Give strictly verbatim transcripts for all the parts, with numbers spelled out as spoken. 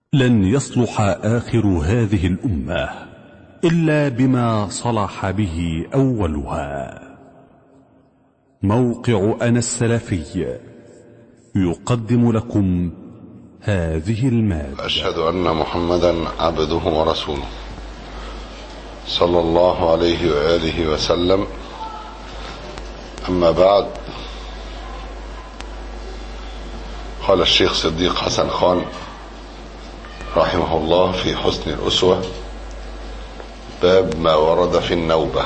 لن يصلح آخر هذه الأمة إلا بما صلح به أولها. موقع أنا السلفي يقدم لكم هذه المادة. أشهد أن محمدا عبده ورسوله صلى الله عليه وآله وسلم. أما بعد، قال الشيخ صديق حسن خان رحمه الله في حسن الأسوة: باب ما ورد في النوبة.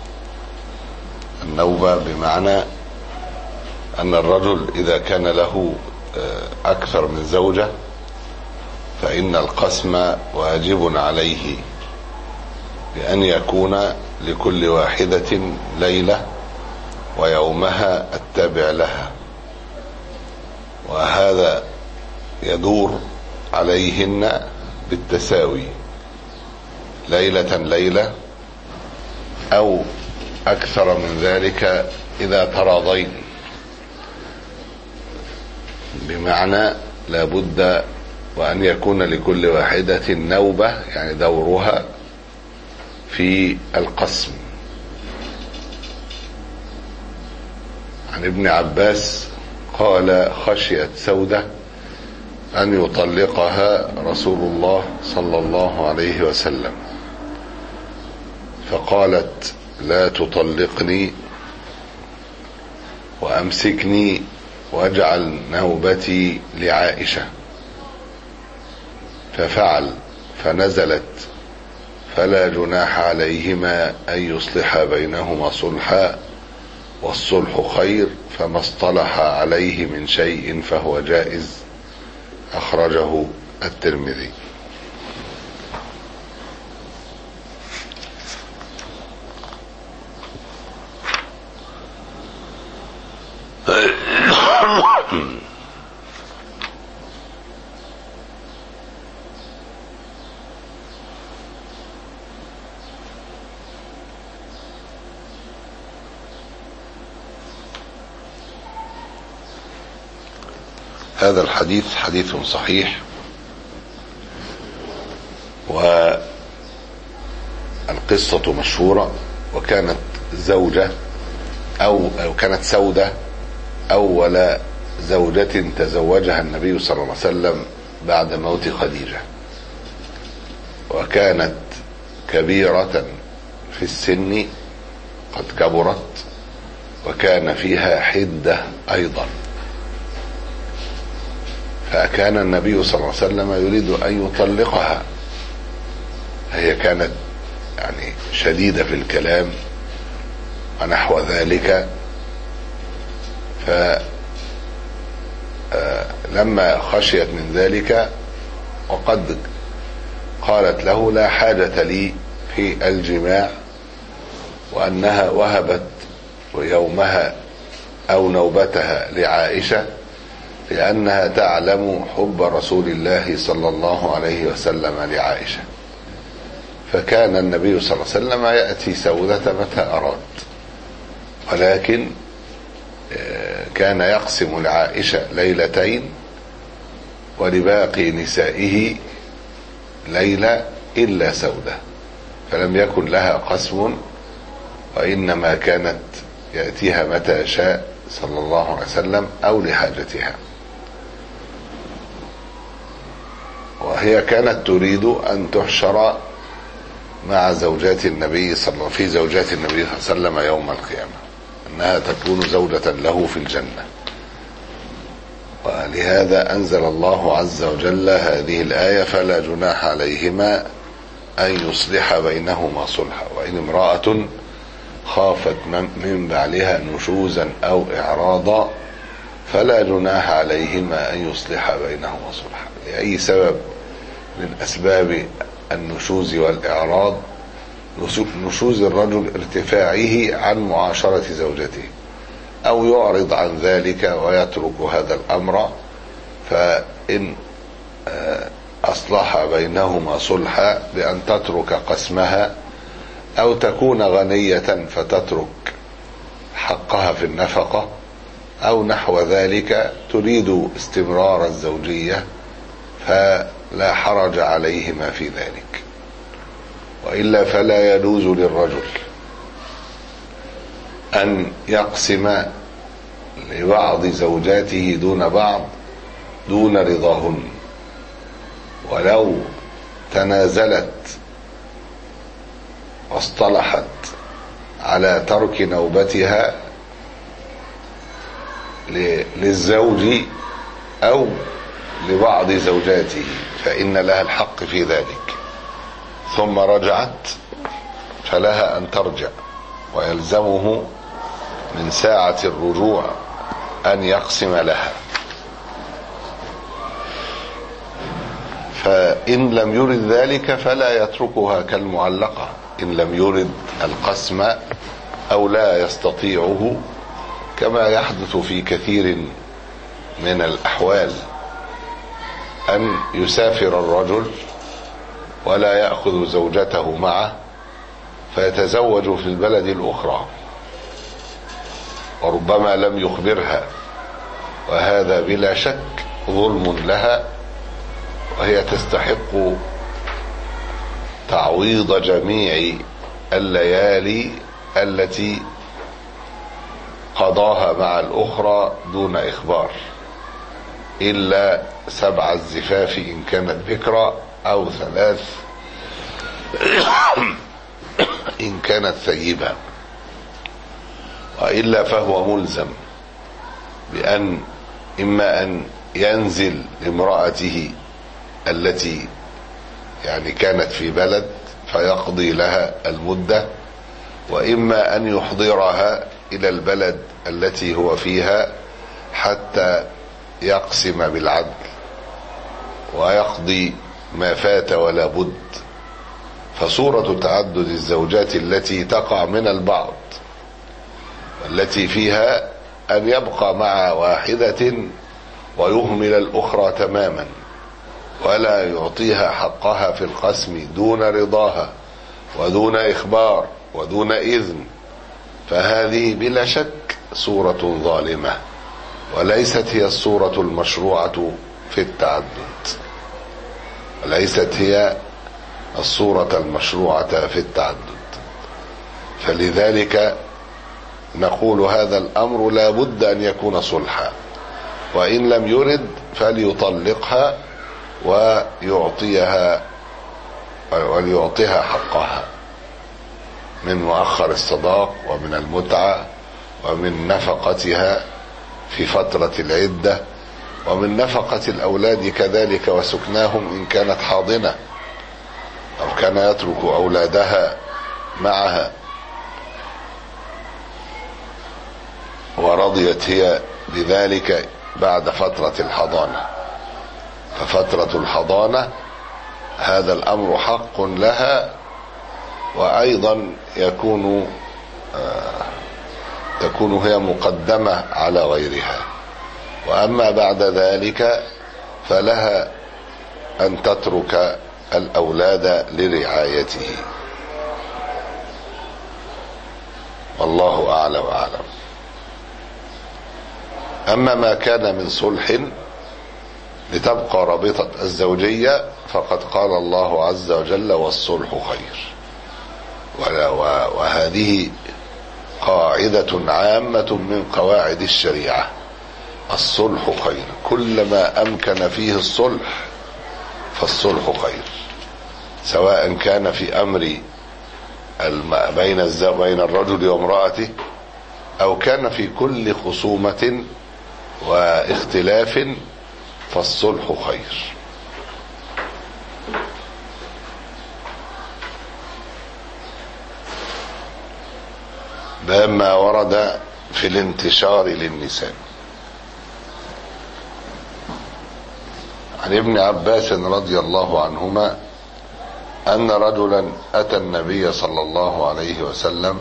النوبة بمعنى أن الرجل إذا كان له أكثر من زوجة فإن القسم واجب عليه بأن يكون لكل واحدة ليلة ويومها التابع لها، وهذا يدور عليهن بالتساوي، ليلة ليلة أو أكثر من ذلك إذا تراضين، بمعنى لا بد وأن يكون لكل واحدة نوبة، يعني دورها في القسم. عن ابن عباس قال: خشيت سودة أن يطلقها رسول الله صلى الله عليه وسلم، فقالت: لا تطلقني وأمسكني واجعل نوبتي لعائشة، ففعل، فنزلت: فلا جناح عليهما أن يصلح بينهما صلحا، والصلح خير، فما اصطلح عليه من شيء فهو جائز. أخرجه الترمذي. هذا الحديث حديث صحيح، والقصة مشهورة. وكانت زوجة أو, أو كانت سودة أول زوجة تزوجها النبي صلى الله عليه وسلم بعد موت خديجة، وكانت كبيرة في السن، قد كبرت، وكان فيها حدة أيضا، فكان النبي صلى الله عليه وسلم يريد أن يطلقها. هي كانت يعني شديدة في الكلام ونحو ذلك، فلما خشيت من ذلك وقد قالت له: لا حاجة لي في الجماع، وأنها وهبت يومها أو نوبتها لعائشة لأنها تعلم حب رسول الله صلى الله عليه وسلم لعائشة. فكان النبي صلى الله عليه وسلم يأتي سودة متى أراد، ولكن كان يقسم لعائشة ليلتين ولباقي نسائه ليلة إلا سودة، فلم يكن لها قسم، وإنما كانت يأتيها متى شاء صلى الله عليه وسلم أو لحاجتها. وهي كانت تريد أن تحشر مع زوجات النبي صلى الله في زوجات النبي صلى الله عليه وسلم يوم القيامة، أنها تكون زوجة له في الجنة. ولهذا أنزل الله عز وجل هذه الآية: فلا جناح عليهما أن يصلح بينهما صلحا، وإن امرأة خافت من بعلها نشوزا أو إعراضا فلا جناح عليهما أن يصلح بينهما صلحا. لأي سبب من أسباب النشوز والإعراض، نشوز الرجل ارتفاعه عن معاشرة زوجته، أو يعرض عن ذلك ويترك هذا الأمر، فإن أصلح بينهما صلحا بأن تترك قسمها، أو تكون غنية فتترك حقها في النفقة، أو نحو ذلك، تريد استمرار الزوجية فلا حرج عليهما في ذلك. وإلا فلا يجوز للرجل أن يقسم لبعض زوجاته دون بعض دون رضاهن، ولو تنازلت واصطلحت على ترك نوبتها للزوج أو لبعض زوجاته فإن لها الحق في ذلك، ثم رجعت فلها أن ترجع، ويلزمه من ساعة الرجوع أن يقسم لها. فإن لم يرد ذلك فلا يتركها كالمعلقة إن لم يرد القسم أو لا يستطيعه، كما يحدث في كثير من الأحوال أن يسافر الرجل ولا يأخذ زوجته معه فيتزوج في البلد الأخرى وربما لم يخبرها، وهذا بلا شك ظلم لها، وهي تستحق تعويض جميع الليالي التي قضاها مع الأخرى دون إخبار، إلا سبع الزفاف إن كانت ذكرى أو ثلاث إن كانت ثيبة، وإلا فهو ملزم بأن إما أن ينزل لامرأته التي يعني كانت في بلد فيقضي لها المدة، وإما أن يحضرها إلى البلد التي هو فيها حتى يقسم بالعدل ويقضي ما فات ولا بد. فصورة تعدد الزوجات التي تقع من البعض التي فيها أن يبقى مع واحدة ويهمل الأخرى تماما ولا يعطيها حقها في القسم دون رضاها ودون إخبار ودون إذن، فهذه بلا شك صورة ظالمة، وليست هي الصورة المشروعة في التعدد، وليست هي الصورة المشروعة في التعدد. فلذلك نقول هذا الأمر لا بد أن يكون صلحا، وإن لم يرد فليطلقها ويعطيها وليعطيها حقها من مؤخر الصداق ومن المتعة ومن نفقتها في فترة العدة ومن نفقة الأولاد كذلك وسكناهم إن كانت حاضنة أو كان يترك أولادها معها ورضيت هي بذلك بعد فترة الحضانة. ففترة الحضانة هذا الأمر حق لها، وأيضا يكون آه تكون هي مقدمة على غيرها. وأما بعد ذلك فلها أن تترك الأولاد لرعايته، والله أعلى وأعلم. أما ما كان من صلح لتبقى رابطة الزوجية فقد قال الله عز وجل والصلح خير، وهذه قاعدة عامة من قواعد الشريعة، الصلح خير، كلما أمكن فيه الصلح فالصلح خير، سواء كان في أمر بين بين الرجل وامرأته أو كان في كل خصومة واختلاف فالصلح خير. باب ما ورد في الانتشار للنساء. عن ابن عباس رضي الله عنهما أن رجلا أتى النبي صلى الله عليه وسلم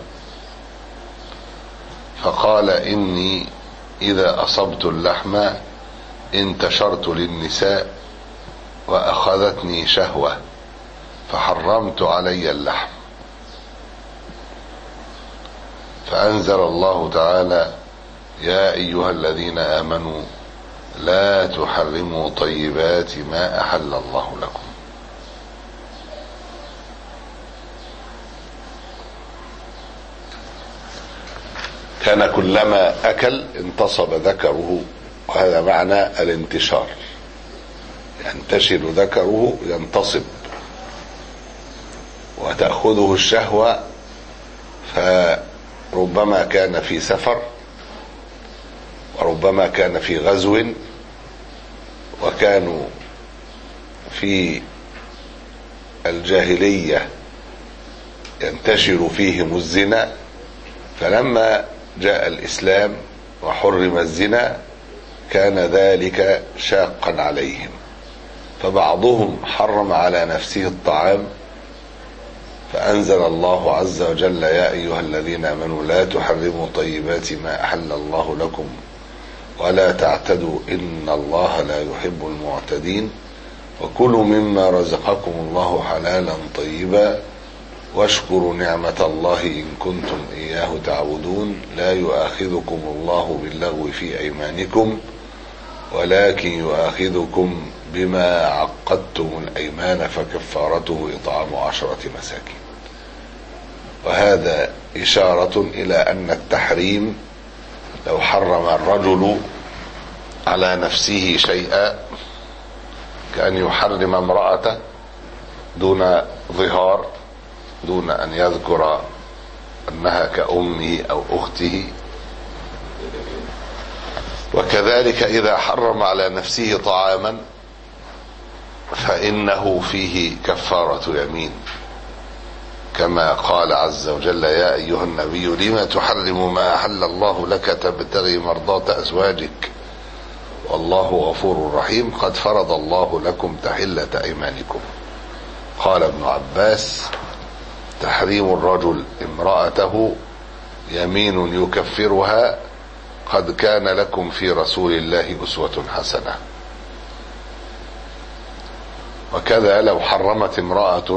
فقال إني إذا أصبت اللحم انتشرت للنساء وأخذتني شهوة فحرمت علي اللحم، فأنزل الله تعالى يا أيها الذين آمنوا لا تحرموا طيبات ما أحل الله لكم. كان كلما أكل انتصب ذكره، وهذا معنى الانتشار، ينتشر ذكره ينتصب، وتأخذه الشهوة، فربما كان في سفر وربما كان في غزو، وكانوا في الجاهلية ينتشر فيهم الزنا، فلما جاء الإسلام وحرم الزنا كان ذلك شاقا عليهم، فبعضهم حرم على نفسه الطعام، فأنزل الله عز وجل: يا أيها الذين آمنوا لا تحرموا طيبات ما أحل الله لكم ولا تعتدوا إن الله لا يحب المعتدين، وكلوا مما رزقكم الله حلالا طيبا واشكروا نعمة الله إن كنتم إياه تعبدون، لا يؤاخذكم الله باللغو في أيمانكم ولكن يؤاخذكم بما عقدتم الأيمان فكفارته إطعام عشرة مساكين. وهذا إشارة إلى أن التحريم لو حرم الرجل على نفسه شيئا كأن يحرم امرأته دون ظهار، دون أن يذكر أنها كأمه أو أخته. وكذلك إذا حرم على نفسه طعاما فإنه فيه كفارة يمين، كما قال عز وجل: يا أيها النبي لما تحرم ما أحل الله لك تبتغي مرضاة أزواجك والله غفور رحيم قد فرض الله لكم تحلة أيمانكم. قال ابن عباس: تحريم الرجل امرأته يمين يكفرها قد كان لكم في رسول الله أسوة حسنة. وكذا لو حرمت امرأة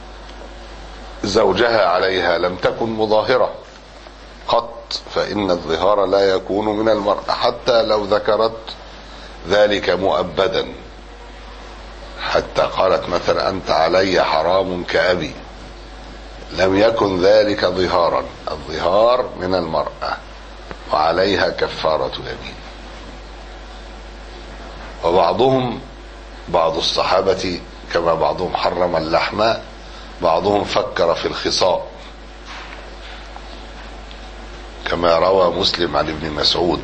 زوجها عليها لم تكن مظاهرة قط، فإن الظهار لا يكون من المرأة حتى لو ذكرت ذلك مؤبدا، حتى قالت مثلا: أنت علي حرام كأبي، لم يكن ذلك ظهارا، الظهار من المرأة وعليها كفارة يمين. وبعضهم بعض الصحابة كما بعضهم حرم اللحم، بعضهم فكر في الخصاء، كما روى مسلم عن ابن مسعود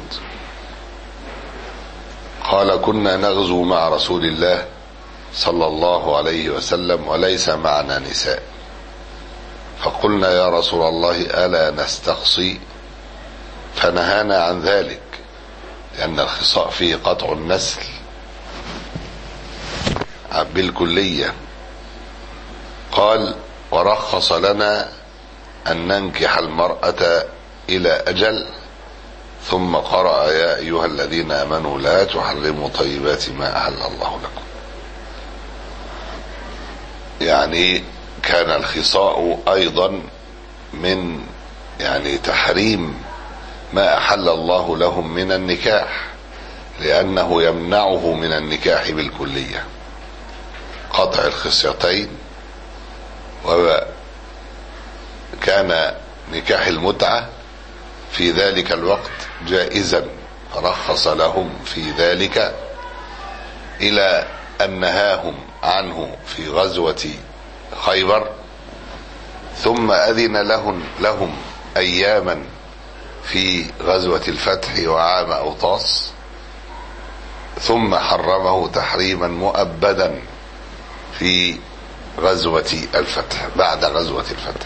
قال: كنا نغزو مع رسول الله صلى الله عليه وسلم وليس معنا نساء، فقلنا: يا رسول الله ألا نستقصي؟ فنهانا عن ذلك، لأن الخصاء فيه قطع النسل بالكلية. قال: ورخص لنا أن ننكح المرأة إلى أجل، ثم قرأ: يا أيها الذين آمنوا لا تحرموا طيبات ما أحل الله لكم. يعني كان الخصاء أيضا من يعني تحريم ما أحل الله لهم من النكاح، لأنه يمنعه من النكاح بالكلية، قطع الخصيتين. وكان نكاح المتعة في ذلك الوقت جائزا، فرخص لهم في ذلك إلى أن نهاهم عنه في غزوة خيبر، ثم أذن لهم, لهم أياما في غزوة الفتح وعام أوطاس، ثم حرمه تحريما مؤبدا في غزوة الفتح، بعد غزوة الفتح،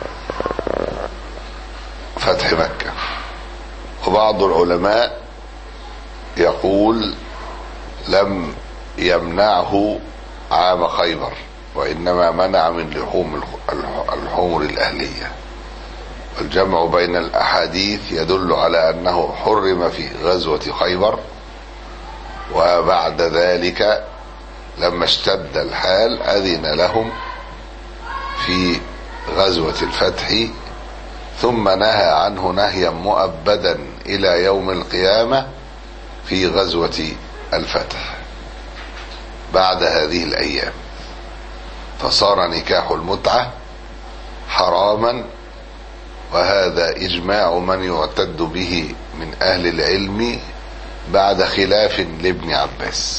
فتح مكة. وبعض العلماء يقول لم يمنعه عام خيبر، وإنما منع من لحوم الحمر الأهلية. والجمع بين الأحاديث يدل على أنه حرم في غزوة خيبر، وبعد ذلك لما اشتد الحال أذن لهم في غزوة الفتح، ثم نهى عنه نهيا مؤبدا إلى يوم القيامة في غزوة الفتح بعد هذه الأيام، فصار نكاح المتعة حراما، وهذا إجماع من يعتد به من أهل العلم بعد خلاف لابن عباس،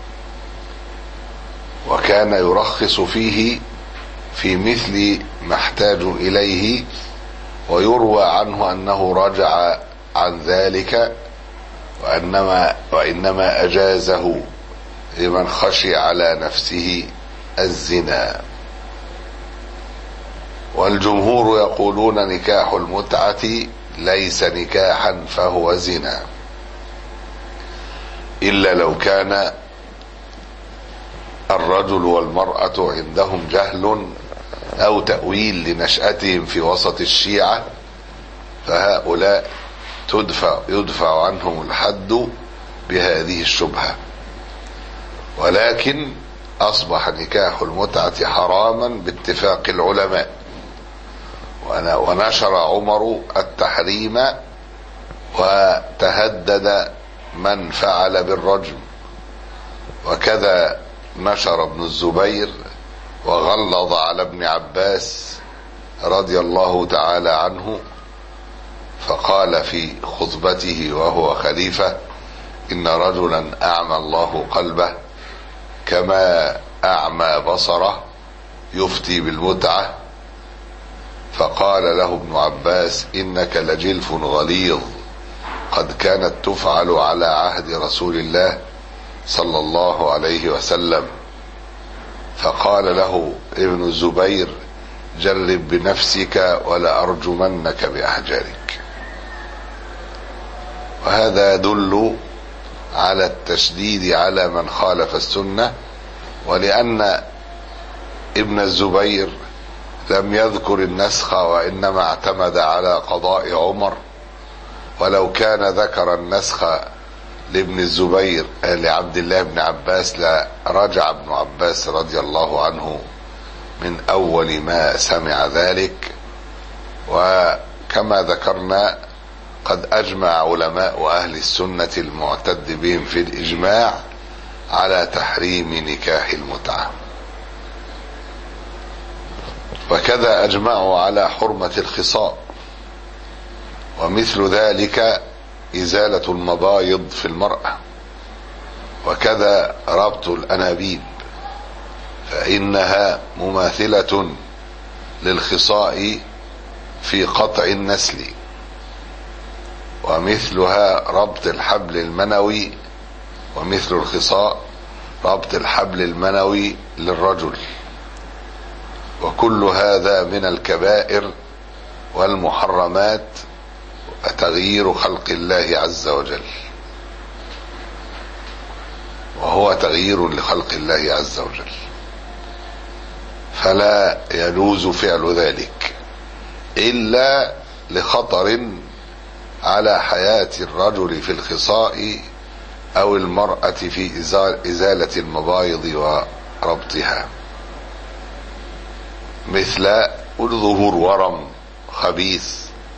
وكان يرخص فيه في مثل ما احتاجوا إليه، ويروى عنه أنه رجع عن ذلك وإنما, وإنما أجازه لمن خشي على نفسه الزنا. والجمهور يقولون نكاح المتعة ليس نكاحا فهو زنا، إلا لو كان الرجل والمرأة عندهم جهل أو تأويل لنشأتهم في وسط الشيعة، فهؤلاء تدفع يدفع عنهم الحد بهذه الشبهة. ولكن أصبح نكاح المتعة حراما باتفاق العلماء، ونشر عمر التحريم وتهدد من فعل بالرجم، وكذا نشر ابن الزبير وغلظ على ابن عباس رضي الله تعالى عنه، فقال في خطبته وهو خليفة: إن رجلا أعمى الله قلبه كما أعمى بصره يفتي بالمتعة. فقال له ابن عباس: إنك لجلف غليظ، قد كانت تفعل على عهد رسول الله صلى الله عليه وسلم. فقال له ابن الزبير: جرب بنفسك ولأرجمنك بأحجارك. وهذا يدل على التشديد على من خالف السنة، ولأن ابن الزبير لم يذكر النسخ وإنما اعتمد على قضاء عمر، ولو كان ذكر النسخ لابن الزبير لعبد الله بن عباس لرجع ابن عباس رضي الله عنه من أول ما سمع ذلك. وكما ذكرنا قد أجمع علماء أهل السنة المعتد بهم في الإجماع على تحريم نكاح المتعة، وكذا أجمعوا على حرمة الخصاء، ومثل ذلك إزالة المبايض في المرأة، وكذا ربط الأنابيب، فإنها مماثلة للخصاء في قطع النسل، ومثلها ربط الحبل المنوي، ومثل الخصاء ربط الحبل المنوي للرجل. وكل هذا من الكبائر والمحرمات وتغيير خلق الله عز وجل، وهو تغيير لخلق الله عز وجل، فلا يجوز فعل ذلك إلا لخطر على حياة الرجل في الخصاء أو المرأة في إزالة المبايض وربطها، مثل ظهور ورم خبيث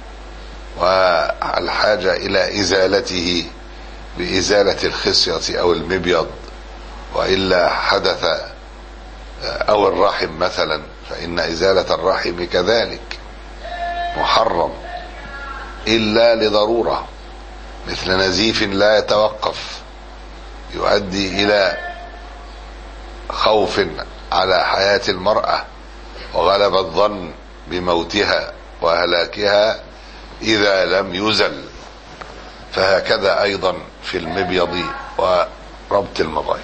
والحاجة إلى إزالته بإزالة الخصية أو المبيض، وإلا حدث أو الرحم مثلا، فإن إزالة الرحم كذلك محرم إلا لضرورة، مثل نزيف لا يتوقف يؤدي إلى خوف على حياة المرأة وغلب الظن بموتها وهلاكها إذا لم يزل، فهكذا أيضا في المبيض وربط المبايض.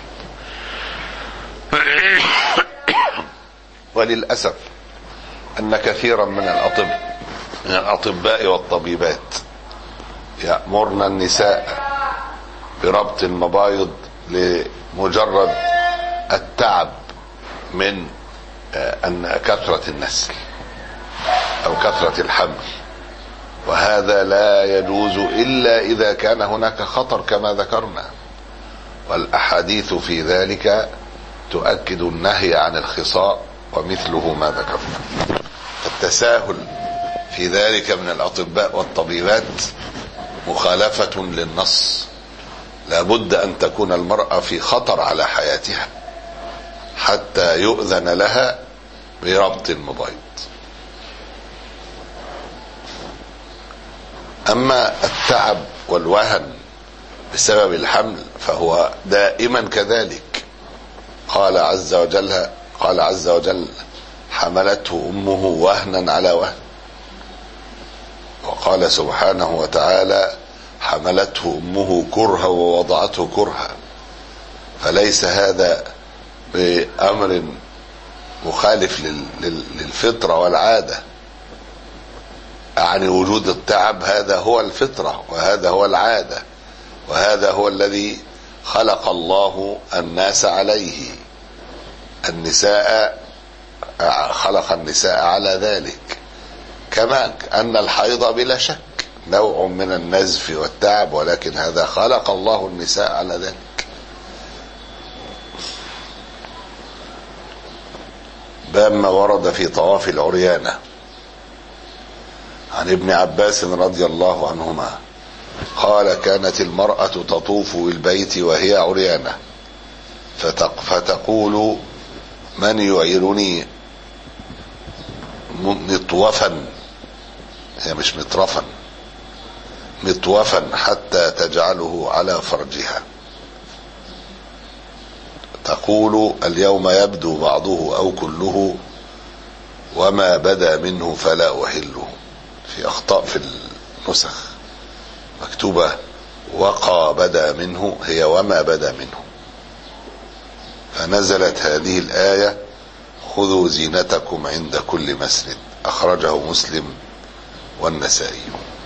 وللأسف أن كثيرا من الأطباء من الأطباء والطبيبات يأمرن النساء بربط المبايض لمجرد التعب من أن كثرة النسل أو كثرة الحمل، وهذا لا يجوز إلا إذا كان هناك خطر كما ذكرنا، والأحاديث في ذلك تؤكد النهي عن الخصاء ومثله ما ذكرنا. التساهل في ذلك من الأطباء والطبيبات مخالفة للنص، لابد أن تكون المرأة في خطر على حياتها حتى يؤذن لها بربط المبيض. أما التعب والوهن بسبب الحمل فهو دائما كذلك. قال عز وجل قال عز وجل حملته أمه وهنا على وهن، وقال سبحانه وتعالى حملته أمه كرها ووضعته كرها. فليس هذا بأمر مخالف للفطرة والعادة، يعني وجود التعب هذا هو الفطرة وهذا هو العادة وهذا هو الذي خلق الله الناس عليه. النساء خلق النساء على ذلك، كما أن الحيض بلا شك نوع من النزف والتعب، ولكن هذا خلق الله النساء على ذلك. باب ما ورد في طواف العريانة. عن ابن عباس رضي الله عنهما قال كانت المرأة تطوف بالبيت وهي عريانة فتقول من يعيرني مطوفا، هي مش مطرفا، مطوفا حتى تجعله على فرجها. تقول اليوم يبدو بعضه أو كله وما بدا منه فلا أحله. في أخطاء في النسخ مكتوبة وقى بدا منه، هي وما بدا منه. فنزلت هذه الآية خذوا زينتكم عند كل مسجد، أخرجه مسلم والنسائي.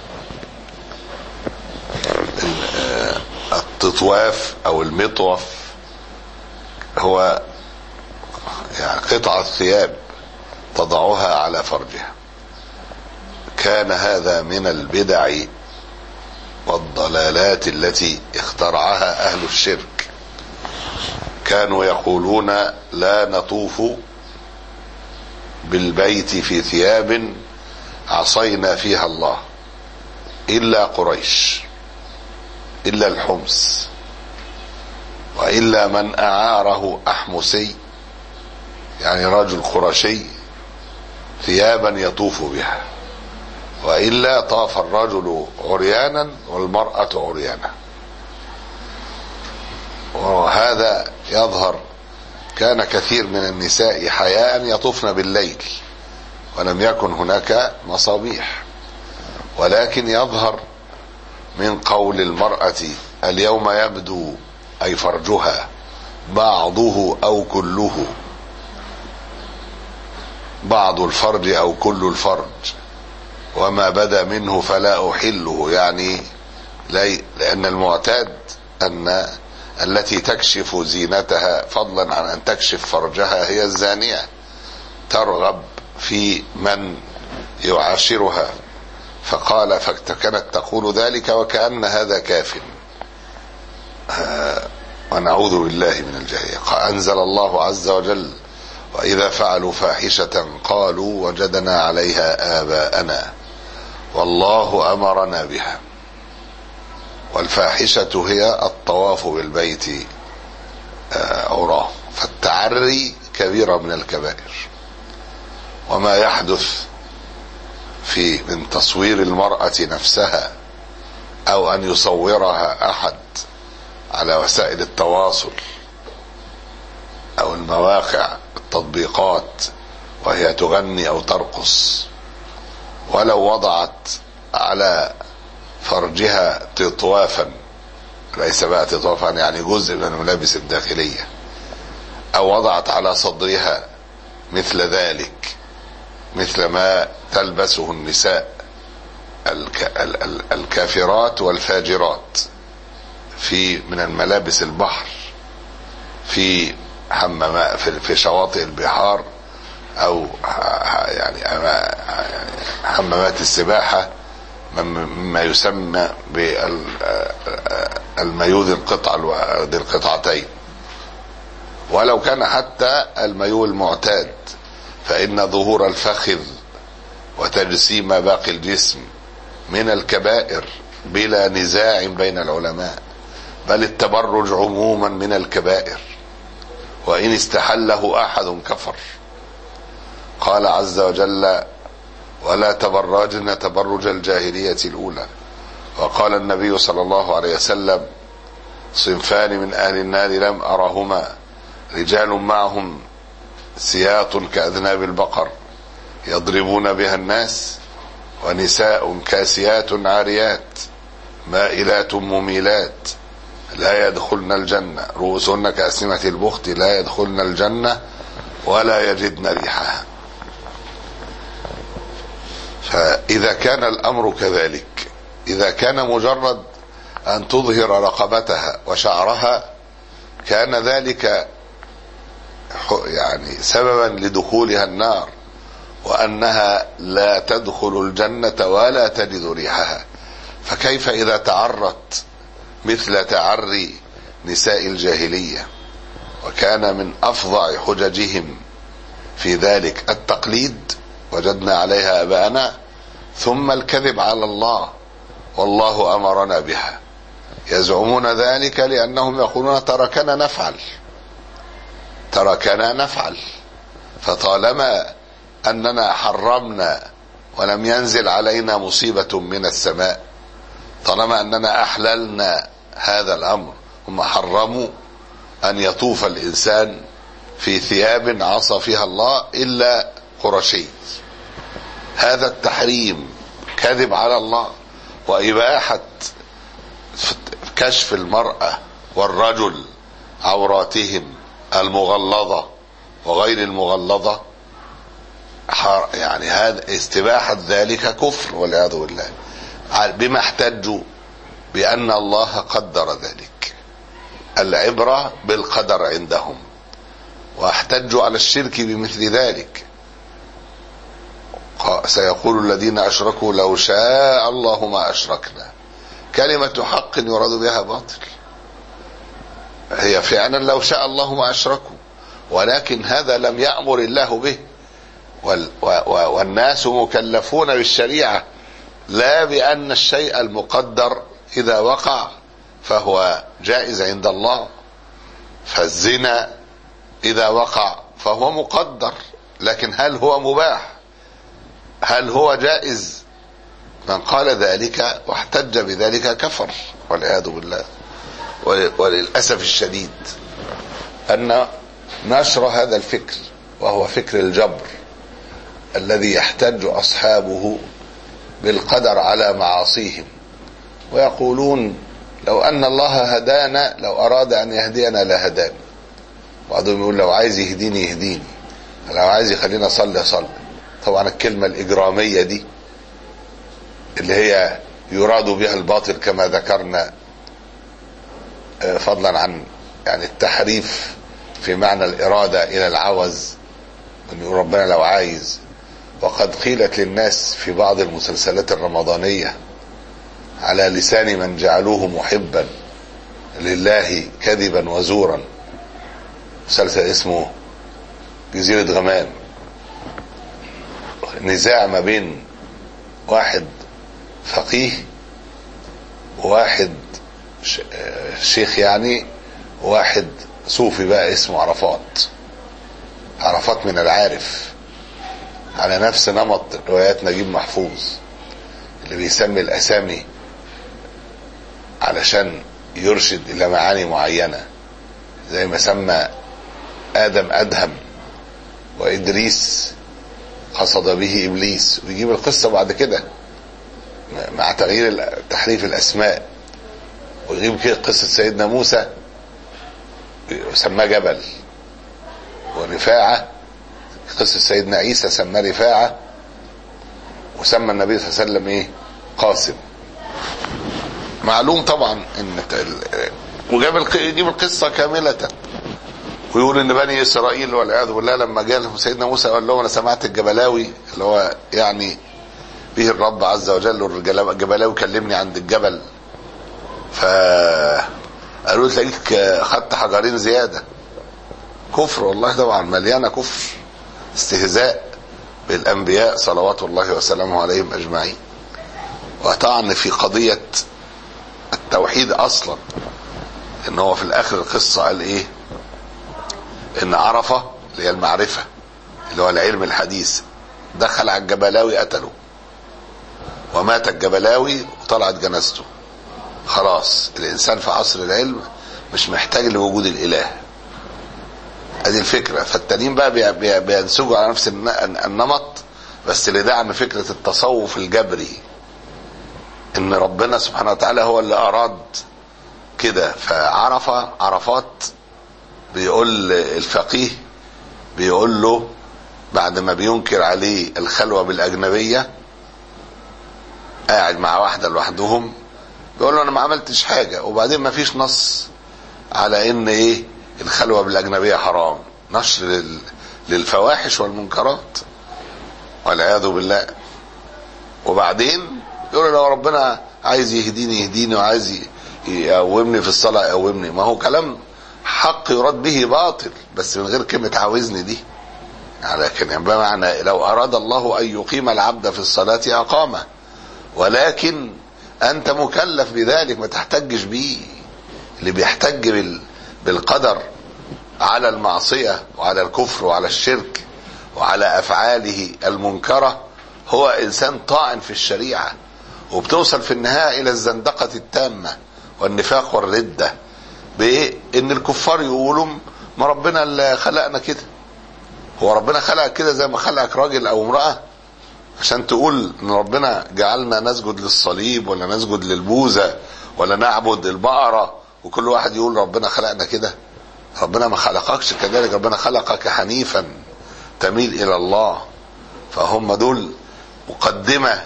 التطواف أو المطوف هو يعني قطعة ثياب تضعها على فرجها. كان هذا من البدع والضلالات التي اخترعها أهل الشرك. كانوا يقولون لا نطوف بالبيت في ثياب عصينا فيها الله إلا قريش، إلا الحمص، وإلا من أعاره أحمسي يعني رجل قرشي ثيابا يطوف بها، وإلا طاف الرجل عريانا والمرأة عريانا. وهذا يظهر كان كثير من النساء حياء يطوفن بالليل ولم يكن هناك مصابيح، ولكن يظهر من قول المرأة اليوم يبدو أي فرجها بعضه أو كله، بعض الفرج أو كل الفرج، وما بدا منه فلا أحله، يعني لأن المعتاد أن التي تكشف زينتها فضلا عن أن تكشف فرجها هي الزانية، ترغب في من يعاشرها. فقال فكانت تقول ذلك وكأن هذا كاف. ونعوذ بالله من الجهل. أنزل الله عز وجل وإذا فعلوا فاحشة قالوا وجدنا عليها آباءنا والله أمرنا بها. والفاحشة هي الطواف بالبيت عراه، فالتعري كبيرة من الكبائر. وما يحدث في من تصوير المرأة نفسها أو أن يصورها أحد على وسائل التواصل أو المواقع التطبيقات وهي تغني أو ترقص، ولو وضعت على فرجها تطوافا، ليس بقى تطوافا يعني جزء من الملابس الداخلية، أو وضعت على صدرها مثل ذلك، مثل ما تلبسه النساء الكافرات والفاجرات في من الملابس البحر في حمامات في شواطئ البحار أو يعني حمامات السباحة، مما يسمى بالمايو ذي القطع ذي القطعتين. ولو كان حتى المايو المعتاد، فإن ظهور الفخذ وتجسيم باقي الجسم من الكبائر بلا نزاع بين العلماء، بل التبرج عموما من الكبائر، وإن استحله أحد كفر. قال عز وجل: ولا تبرجن تبرج الجاهلية الأولى. وقال النبي صلى الله عليه وسلم: صنفان من أهل النار لم أرهما، رجال معهم سياط كأذناب البقر يضربون بها الناس، ونساء كاسيات عاريات مائلات مميلات لا يدخلن الجنة، رؤوسهن كأسنمة البخت لا يدخلن الجنة ولا يجدن ريحها. فإذا كان الأمر كذلك، إذا كان مجرد أن تظهر رقبتها وشعرها كان ذلك يعني سببا لدخولها النار، وأنها لا تدخل الجنة ولا تجد ريحها، فكيف إذا تعرت مثل تعري نساء الجاهلية؟ وكان من أفظع حججهم في ذلك التقليد، وجدنا عليها آباءنا، ثم الكذب على الله، والله أمرنا بها. يزعمون ذلك لأنهم يقولون تركنا نفعل تركنا نفعل فطالما أننا حرمنا ولم ينزل علينا مصيبة من السماء، طالما أننا أحللنا هذا الأمر، هم حرموا أن يطوف الإنسان في ثياب عصى فيها الله إلا قرشي. هذا التحريم كذب على الله، وإباحة كشف المرأة والرجل عوراتهم المغلظة وغير المغلظة، يعني هذا استباحة ذلك كفر والعياذ بالله، بما احتجوا بأن الله قدر ذلك. العبرة بالقدر عندهم، واحتجوا على الشرك بمثل ذلك. سيقول الذين أشركوا لو شاء الله ما أشركنا، كلمة حق يراد بها باطل. هي فعلا لو شاء الله ما أشركوا، ولكن هذا لم يأمر الله به، والناس مكلفون بالشريعة لا بأن الشيء المقدر إذا وقع فهو جائز عند الله. فالزنا إذا وقع فهو مقدر، لكن هل هو مباح؟ هل هو جائز؟ من قال ذلك واحتج بذلك كفر والعياذ بالله. وللأسف الشديد أن نشر هذا الفكر، وهو فكر الجبر الذي يحتج أصحابه بالقدر على معاصيهم، ويقولون لو أن الله هدانا، لو أراد أن يهدينا لهدانا. بعضهم يقول لو عايز يهديني يهديني، لو عايز يخلينا صلي صلي. طبعا الكلمة الإجرامية دي اللي هي يراد بها الباطل كما ذكرنا، فضلا عن يعني التحريف في معنى الإرادة إلى العوز، أن يقول ربنا لو عايز. وقد قيلت للناس في بعض المسلسلات الرمضانية على لسان من جعلوه محبا لله كذبا وزورا، مسلسل اسمه جزيرة غمام، نزاع ما بين واحد فقيه وواحد شيخ يعني، وواحد صوفي بقى اسمه عرفات عرفات من العارف، على نفس نمط روايات نجيب محفوظ اللي بيسمي الأسامي علشان يرشد إلى معاني معينة، زي ما سمى آدم أدهم وإدريس قصد به إبليس، ويجيب القصة بعد كده مع تغيير تحريف الأسماء، ويجيب كده قصة سيدنا موسى وسماه جبل، ورفاعة قصة سيدنا عيسى سماه رفاعة، وسمى النبي صلى الله عليه وسلم ايه؟ قاسم. معلوم طبعا ان وجاب يجيب القصة كاملة، ويقول ان بني اسرائيل والعياذ بالله لما جاء لهم سيدنا موسى قال لهم انا سمعت الجبلاوي اللي هو يعني به الرب عز وجل، الجبلاوي كلمني عند الجبل، فقالوا تلاقيك خدت حجرين زيادة. كفر والله، طبعا مليانة كفر، استهزاء بالأنبياء صلوات الله وسلامه عليهم أجمعين، وطعن في قضية التوحيد أصلا، ان هو في الاخر القصة قال ايه؟ ان عرفة اللي هي المعرفة اللي هو العلم الحديث دخل على الجبلاوي قتله، ومات الجبلاوي وطلعت جنازته. خلاص الانسان في عصر العلم مش محتاج لوجود الاله. ادي الفكرة. فالتانيين بقى بينسجوا على نفس النمط بس لدعم فكرة التصوف الجبري، ان ربنا سبحانه وتعالى هو اللي اراد كده. فعرفة عرفات بيقول الفقيه، بيقول له بعد ما بينكر عليه الخلوة بالاجنبية، قاعد مع واحدة لوحدهم، بيقول له انا ما عملتش حاجة، وبعدين ما فيش نص على ان ايه الخلوة بالاجنبية حرام، نشر للفواحش والمنكرات والعياذ بالله. وبعدين يقول لو ربنا عايز يهديني يهديني، وعايز يقومني في الصلاة يقومني. ما هو كلام حق يراد به باطل، بس من غير كلمة عاوزني دي. لكن بمعنى لو اراد الله ان يقيم العبد في الصلاة اقامه، ولكن انت مكلف بذلك، ما تحتجش بيه. اللي بيحتج بالقدر على المعصية وعلى الكفر وعلى الشرك وعلى افعاله المنكرة هو انسان طاعن في الشريعة، وبتوصل في النهاية الى الزندقة التامة والنفاق والردة، بايه؟ ان الكفار يقولوا ما ربنا اللي خلقنا كده. هو ربنا خلقك كده زي ما خلقك راجل او امرأة عشان تقول ان ربنا جعلنا نسجد للصليب ولا نسجد للبوذا ولا نعبد البقرة، وكل واحد يقول ربنا خلقنا كده؟ ربنا ما خلقكش كذلك، ربنا خلقك حنيفا تميل الى الله. فهم دول مقدمة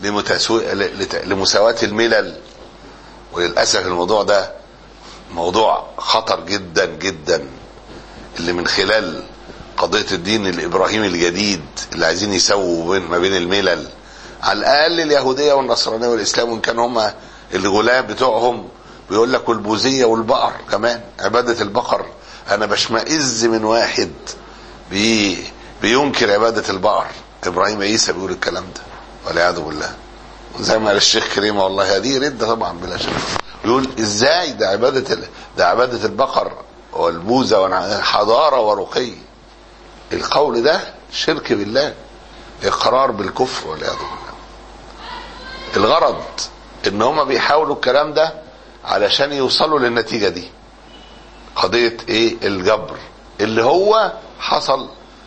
لمساواة الملل. وللأسف الموضوع ده موضوع خطر جدا جدا، اللي من خلال قضية الدين الإبراهيمي الجديد اللي عايزين يسووا ما بين الملل، على الأقل اليهودية والنصرانية والإسلام، وإن كان هم الغلام بتوعهم بيقول لك والبوذية والبقر كمان، عبادة البقر. أنا بشمئز من واحد بي بينكر عبادة البقر. إبراهيم عيسى بيقول الكلام ده والعياذ بالله. زي ما قال الشيخ كريمة والله هذه ردة طبعا بلا شك. يقول ازاي ده عبادة ده عبادة البقر والبوذا حضارة ورقي. القول ده شرك بالله، اقرار بالكفر والعياذ بالله. الغرض ان هم بيحاولوا الكلام ده علشان يوصلوا للنتيجة دي، قضية ايه؟ الجبر اللي هو حصل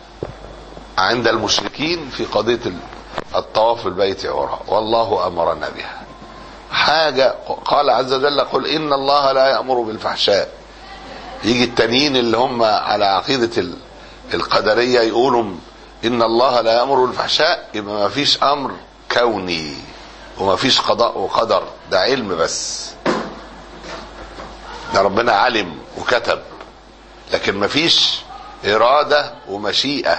عند المشركين في قضية الطواف بالبيت عراء، والله امرنا بها. حاجة قال عز وجل قل ان الله لا يأمر بالفحشاء. يجي التانيين اللي هم على عقيدة القدرية يقولوا ان الله لا يأمر بالفحشاء، يبقى ما فيش امر كوني وما فيش قضاء وقدر، ده علم بس، ده ربنا علم وكتب، لكن ما فيش إرادة ومشيئة.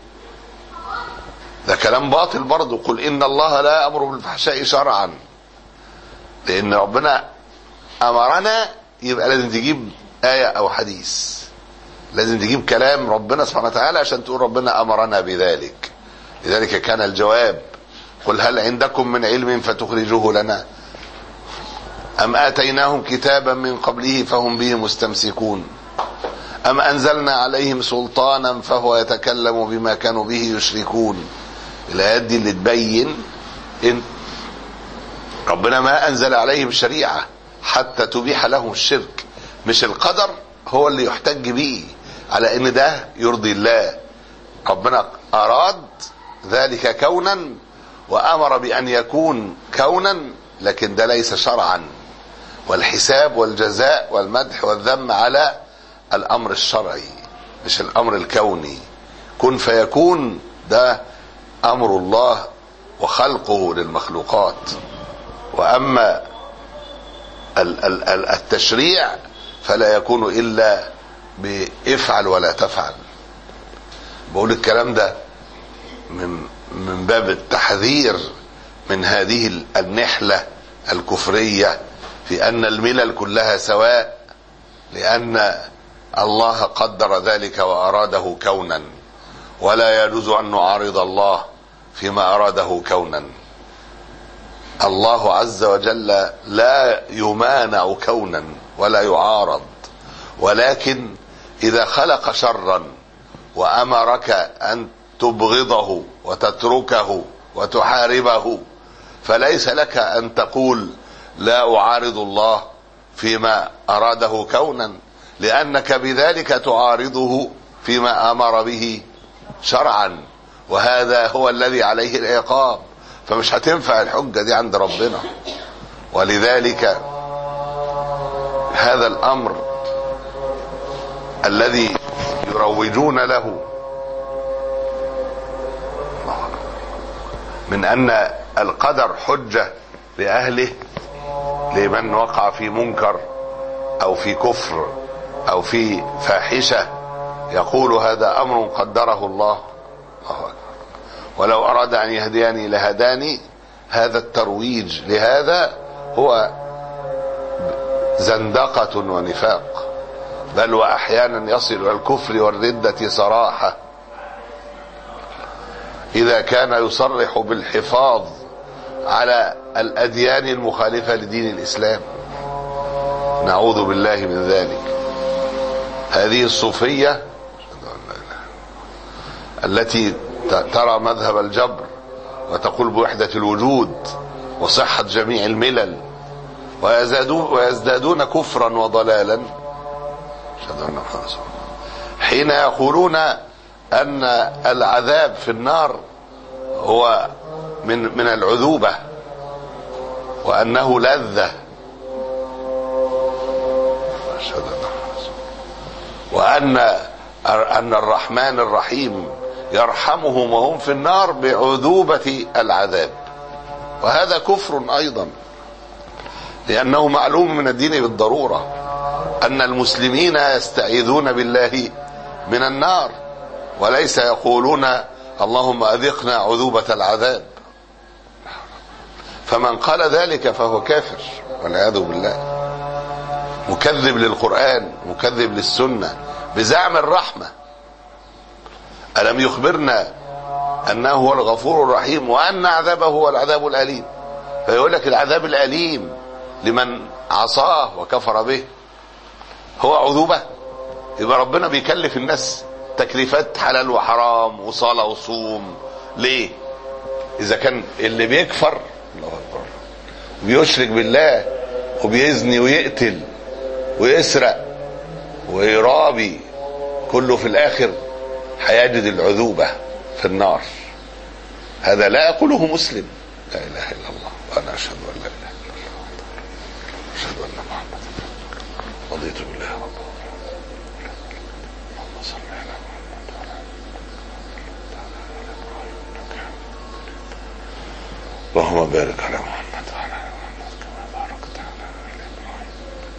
ده كلام باطل برضه. قل إن الله لا يأمر بالفحشاء شرعا، لأن ربنا أمرنا، يبقى لازم تجيب آية أو حديث، لازم تجيب كلام ربنا سبحانه وتعالى عشان تقول ربنا أمرنا بذلك. لذلك كان الجواب قل هل عندكم من علم فتخرجوه لنا أم آتيناهم كتابا من قبله فهم به مستمسكون أم أنزلنا عليهم سلطانا فهو يتكلم بما كانوا به يشركون. الآيات دي اللي تبين إن ربنا ما أنزل عليهم شريعة حتى تبيح لهم الشرك، مش القدر هو اللي يحتج به على إن ده يرضي الله. ربنا أراد ذلك كونا وأمر بأن يكون كونا، لكن ده ليس شرعا. والحساب والجزاء والمدح والذم على الأمر الشرعي مش الأمر الكوني. كن فيكون ده أمر الله وخلقه للمخلوقات. وأما التشريع فلا يكون إلا بافعل ولا تفعل. بقول الكلام ده من من باب التحذير من هذه النحلة الكفرية في أن الملل كلها سواء، لأن الله قدر ذلك وأراده كونا، ولا يجوز أن نعارض الله فيما أراده كونا. الله عز وجل لا يمانع كونا ولا يعارض، ولكن إذا خلق شرا وأمرك أن تبغضه وتتركه وتحاربه، فليس لك أن تقول لا أعارض الله فيما أراده كونا، لأنك بذلك تعارضه فيما أمر به شرعا، وهذا هو الذي عليه العقاب، فمش هتنفع الحجة دي عند ربنا. ولذلك هذا الأمر الذي يروجون له من أن القدر حجة لأهله، لمن وقع في منكر أو في كفر أو في فاحشة، يقول هذا أمر قدره الله، ولو أراد أن يهديني لهداني. هذا الترويج لهذا هو زندقة ونفاق، بل وأحيانا يصل إلى الكفر والردة صراحة إذا كان يصرح بالحفاظ على الأديان المخالفة لدين الإسلام. نعوذ بالله من ذلك. هذه الصوفية التي ترى مذهب الجبر وتقول بوحدة الوجود وصحة جميع الملل، ويزدادون كفرا وضلالا حين يقولون أن العذاب في النار هو من من العذوبة، وأنه لذة، وأن أن الرحمن الرحيم يرحمهم وهم في النار بعذوبة العذاب. وهذا كفر أيضا، لأنه معلوم من الدين بالضرورة أن المسلمين يستعيذون بالله من النار، وليس يقولون اللهم أذقنا عذوبة العذاب. فمن قال ذلك فهو كافر والعياذ بالله، مكذب للقرآن، مكذب للسنة بزعم الرحمة. ألم يخبرنا أنه هو الغفور الرحيم وأن عذابه هو العذاب الأليم؟ فيقول لك العذاب الأليم لمن عصاه وكفر به هو عذوبة. يبقى ربنا بيكلف الناس تكليفات حلال وحرام وصلاة وصوم ليه؟ إذا كان اللي بيكفر الله أكبر بيشرك بالله وبيزني ويقتل ويسرق ويرابي، كله في الآخر هيجد العذوبة في النار. هذا لا يقوله مسلم. لا إله إلا الله وأنا أشهد أن لا إله إلا الله أشهد أن محمد رضيت بالله ربا. اللهم صل على محمد وعلى اللهم بارك على محمد وعلى محمد كما باركت على آل إبراهيم.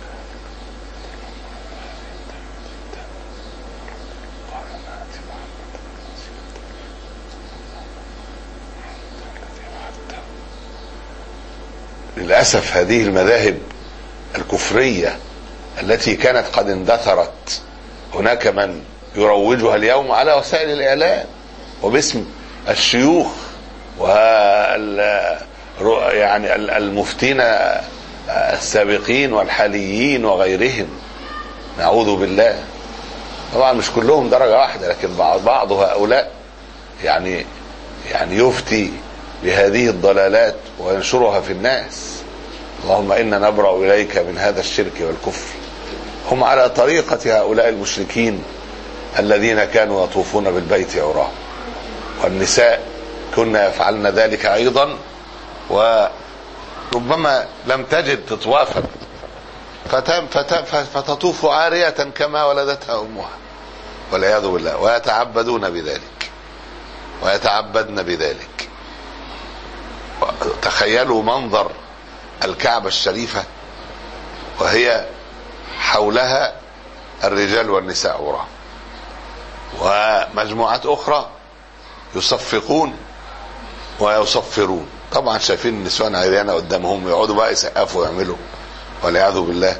للأسف هذه المذاهب الكفرية التي كانت قد اندثرت، هناك من يروجها اليوم على وسائل الإعلام وباسم الشيوخ وال يعني المفتين السابقين والحاليين وغيرهم، نعوذ بالله. طبعا مش كلهم درجة واحدة، لكن بعض هؤلاء يعني يعني يفتي بهذه الضلالات وينشرها في الناس. اللهم إنا نبرأ إليك من هذا الشرك والكفر. هم على طريقة هؤلاء المشركين الذين كانوا يطوفون بالبيت عراه، والنساء كنا يفعلن ذلك أيضا، وربما لم تجد تطوافا فتطوف عارية كما ولدتها أمها والعياذ بالله، ويتعبدون بذلك ويتعبدن بذلك. تخيلوا منظر الكعبة الشريفة وهي حولها الرجال والنساء عراة، ومجموعات أخرى يصفقون ويصفرون. طبعا شايفين النسوان عريانة قدامهم، يقعدوا بقى يسقفوا ويعملوا والعياذ بالله،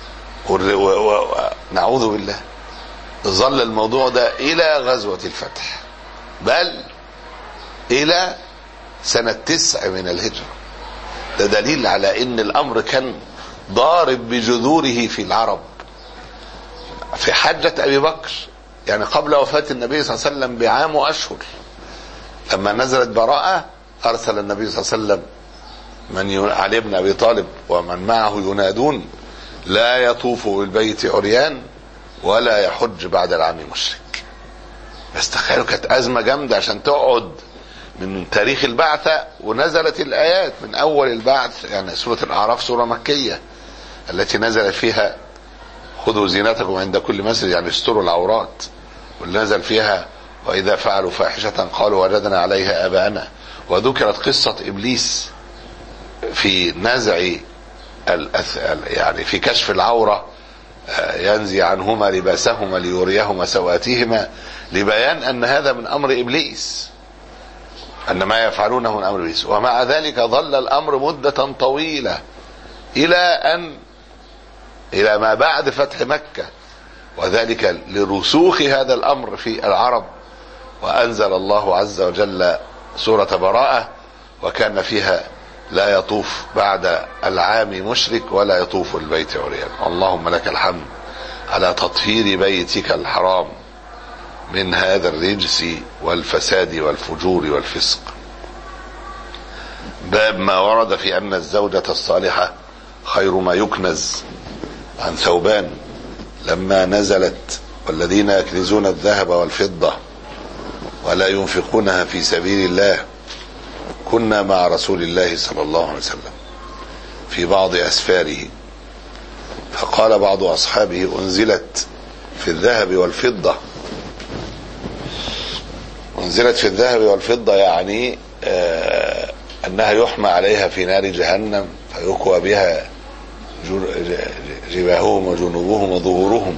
ونعوذ بالله. ظل الموضوع ده إلى غزوة الفتح، بل إلى سنة تسع من الهجرة. ده دليل على ان الامر كان ضارب بجذوره في العرب. في حجة ابي بكر يعني قبل وفاة النبي صلى الله عليه وسلم بعام واشهر لما نزلت براءة ارسل النبي صلى الله عليه وسلم من علي بن ابي طالب ومن معه ينادون لا يطوف بالبيت عريان ولا يحج بعد العام مشرك. بس تخيلوا كانت ازمة جامدة عشان تقعد من تاريخ البعثة ونزلت الايات من اول البعث. يعني سورة الاعراف سورة مكية التي نزلت فيها خذوا زينتكم عند كل مسجد يعني استروا العورات، واللي نزل فيها واذا فعلوا فاحشة قالوا وجدنا عليها اباءنا. وذكرت قصة ابليس في نزع يعني في كشف العورة ينزي عنهما لباسهما ليريهما سواتهما لبيان ان هذا من امر ابليس، ان ما يفعلونه من امر ابليس. ومع ذلك ظل الامر مدة طويلة الى ان الى ما بعد فتح مكة، وذلك لرسوخ هذا الامر في العرب. وانزل الله عز وجل سورة براءة وكان فيها لا يطوف بعد العام مشرك ولا يطوف البيت عريان. اللهم لك الحمد على تطهير بيتك الحرام من هذا الرجس والفساد والفجور والفسق. باب ما ورد في ان الزوجة الصالحة خير ما يكنز. عن ثوبان لما نزلت والذين يكنزون الذهب والفضة ولا ينفقونها في سبيل الله كنا مع رسول الله صلى الله عليه وسلم في بعض أسفاره فقال بعض أصحابه أنزلت في الذهب والفضة. أنزلت في الذهب والفضة يعني آه أنها يحمى عليها في نار جهنم فيكوى بها جباههم وجنوبهم وظهورهم.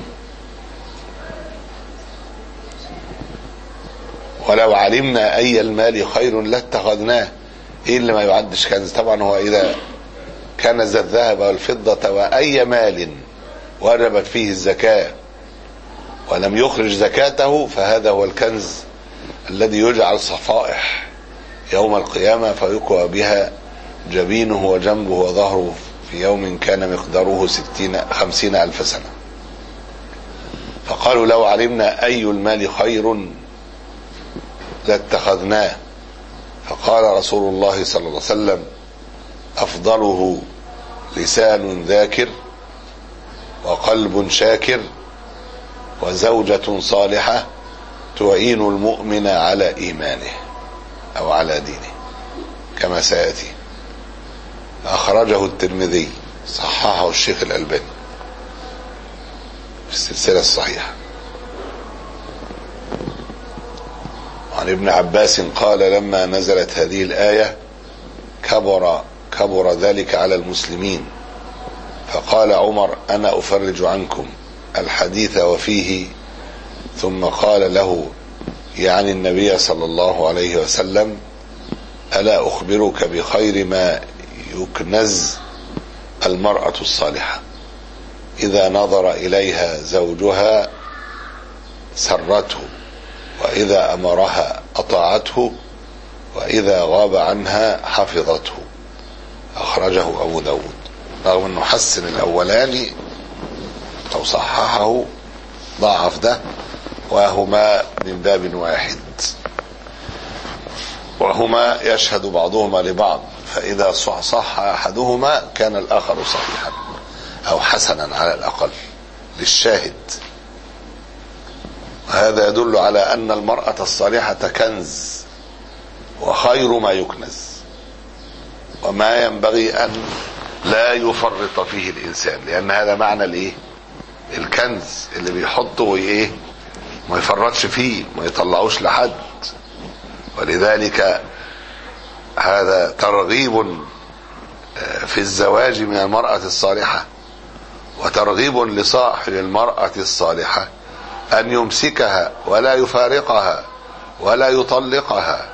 ولو علمنا أي المال خير لاتخذناه. ايه اللي ما يعدش كنز؟ طبعا هو اذا كنز الذهب والفضة واي مال وجبت فيه الزكاة ولم يخرج زكاته فهذا هو الكنز الذي يجعل صفائح يوم القيامة فيكوى بها جبينه وجنبه وظهره في يوم كان مقداره ستين خمسين ألف سنة. فقالوا لو علمنا أي المال خير لاتخذناه. فقال رسول الله صلى الله عليه وسلم أفضله لسان ذاكر وقلب شاكر وزوجة صالحة تعين المؤمن على إيمانه أو على دينه كما سيأتي. أخرجه الترمذي صححه الشيخ الألباني في السلسلة الصحيحة. عن ابن عباس قال لما نزلت هذه الآية كبر كبر ذلك على المسلمين فقال عمر أنا أفرج عنكم الحديث وفيه ثم قال له يعني النبي صلى الله عليه وسلم ألا أخبرك بخير ما يكنز المرأة الصالحة إذا نظر إليها زوجها سرته وإذا أمرها أطاعته وإذا غاب عنها حفظته. أخرجه أبو داود. رغم أنه حسن الأولاني أو صححه ضعف ده وهما من باب واحد وهما يشهد بعضهما لبعض فإذا صح أحدهما كان الآخر صحيحا أو حسنا على الأقل للشاهد. وهذا يدل على أن المرأة الصالحة كنز وخير ما يكنز وما ينبغي أن لا يفرط فيه الإنسان لأن هذا معنى الإيه؟ الكنز اللي بيحطه وإيه ما يفرطش فيه ما يطلعوش لحد. ولذلك هذا ترغيب في الزواج من المرأة الصالحة وترغيب لصاحب المرأة الصالحة أن يمسكها ولا يفارقها ولا يطلقها.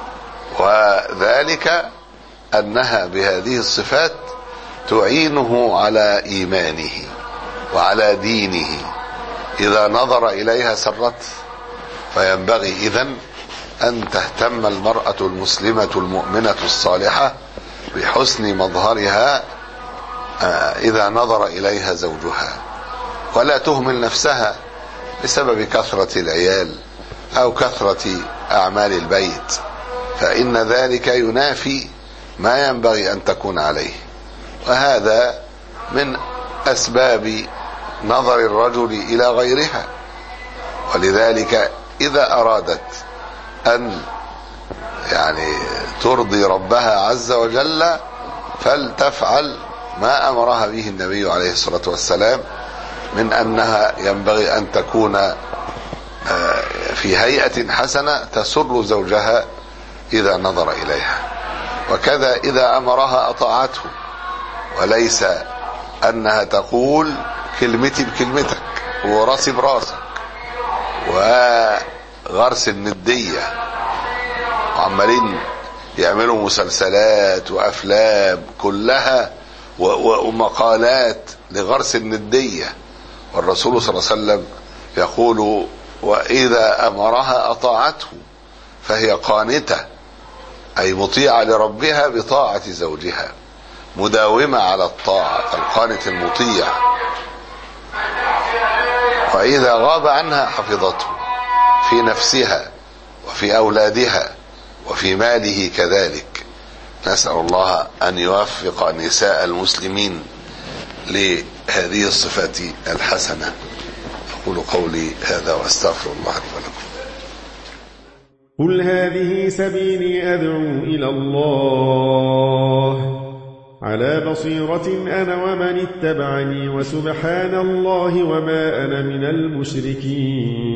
وذلك أنها بهذه الصفات تعينه على إيمانه وعلى دينه إذا نظر إليها سرته. فينبغي إذن أن تهتم المرأة المسلمة المؤمنة الصالحة بحسن مظهرها إذا نظر إليها زوجها، ولا تهمل نفسها بسبب كثرة العيال أو كثرة أعمال البيت، فإن ذلك ينافي ما ينبغي أن تكون عليه. وهذا من أسباب نظر الرجل إلى غيرها. ولذلك إذا أرادت أن يعني ترضي ربها عز وجل فلتفعل ما أمرها به النبي عليه الصلاة والسلام، من أنها ينبغي أن تكون في هيئة حسنة تسر زوجها إذا نظر إليها. وكذا إذا أمرها أطاعته، وليس أنها تقول كلمتي بكلمتك وراسي براسك وغرس الندية، وعمالين يعملوا مسلسلات وأفلام كلها ومقالات لغرس الندية. والرسول صلى الله عليه وسلم يقول: وإذا أمرها أطاعته، فهي قانتة، أي مطيعة لربها بطاعة زوجها، مداومة على الطاعة، القانت المطيع. وإذا غاب عنها حفظته في نفسها وفي أولادها وفي ماله كذلك. نسأل الله أن يوفق نساء المسلمين لهذه الصفات الحسنة. أقول قولي هذا وأستغفر الله لي ولكم. قل هذه سبيلي أدعو إلى الله على بصيرة أنا ومن اتبعني، وسبحان الله وما أنا من المشركين.